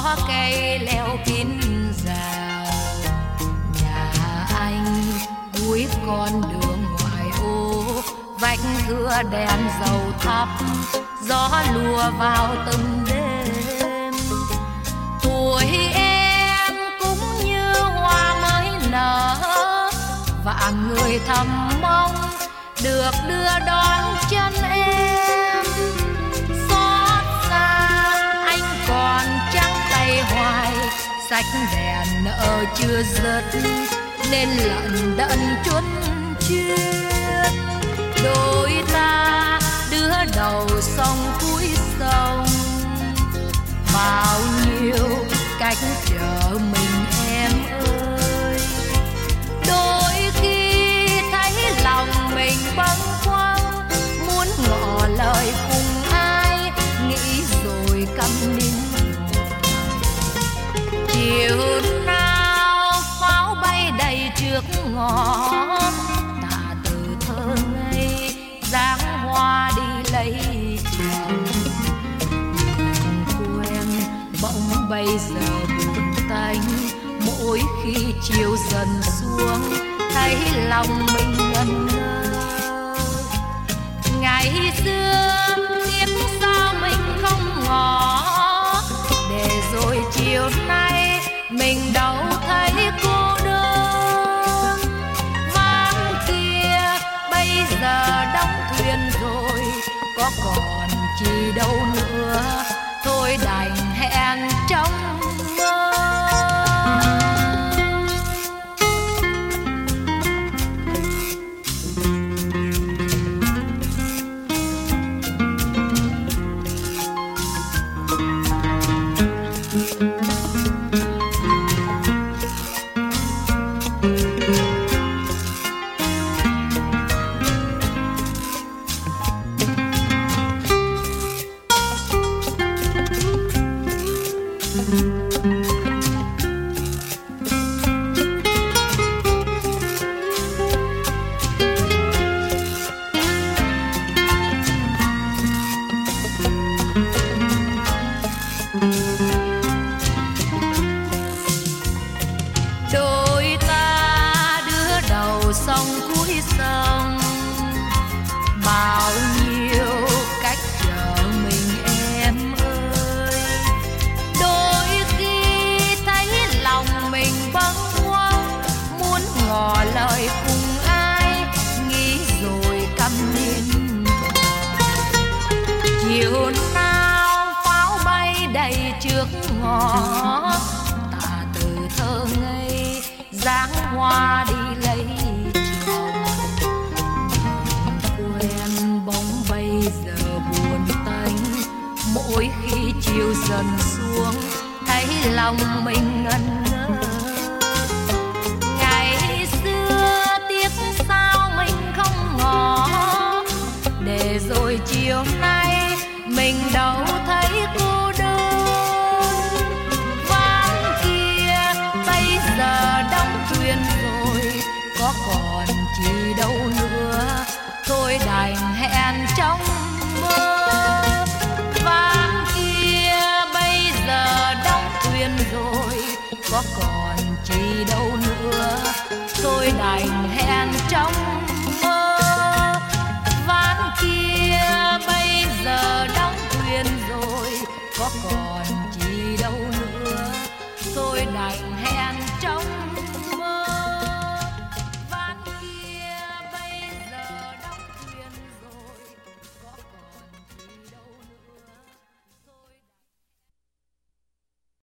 có cây leo kín rào. Nhà anh cuối con đường ngoài ô, vách thưa đèn dầu thắp, gió lùa vào từng đêm. Tuổi em cũng như hoa mới nở, vạn người thầm mong được đưa đón chân em. Xót xa anh còn trắng tay hoài, sách đèn nợ chưa dứt nên lận đận chuất chuyên. Đôi ta đứa đầu sông cuối sông, bao nhiêu cách chờ mình em ơi. Đôi khi thấy lòng mình bâng khuâng, muốn ngỏ lời cùng ai, nghĩ rồi câm nín. Chiều nào pháo bay đầy trước ngõ, tạ từ thơ ngây dáng hoa đi lấy chồng. Quen bỗng bây giờ buồn tanh, mỗi khi chiều dần xuống thấy lòng mình ngẩn ngơ. Ngày xưa biết sao mình không ngỏ, để rồi chiều nay mình đâu thấy cô đơn. Ván kia bây giờ đóng thuyền rồi, có còn chi đâu nữa, thôi đành hẹn trong mơ. Đôi ta đứa đầu sông cuối sông, bao nhiêu cách chờ mình em ơi. Đôi khi thấy lòng mình bâng khuâng, muốn ngỏ lời cùng ai, nghĩ rồi câm nín. Chiều nào pháo bay đầy trước ngõ, tạ từ thơ ngây dáng hoa đi lấy chồng. Quen bóng bây giờ buồn tanh, mỗi khi chiều dần xuống thấy lòng mình ngẩn ngơ. Ngày xưa tiếc sao mình không ngỏ, để rồi chiều nay mình đâu thấy cô đơn. Ván kia bây giờ đóng thuyền rồi, có còn chi đâu nữa, thôi đành hẹn trong mơ. Ván kia bây giờ đóng thuyền rồi, có còn chi đâu nữa, thôi đành hẹn trong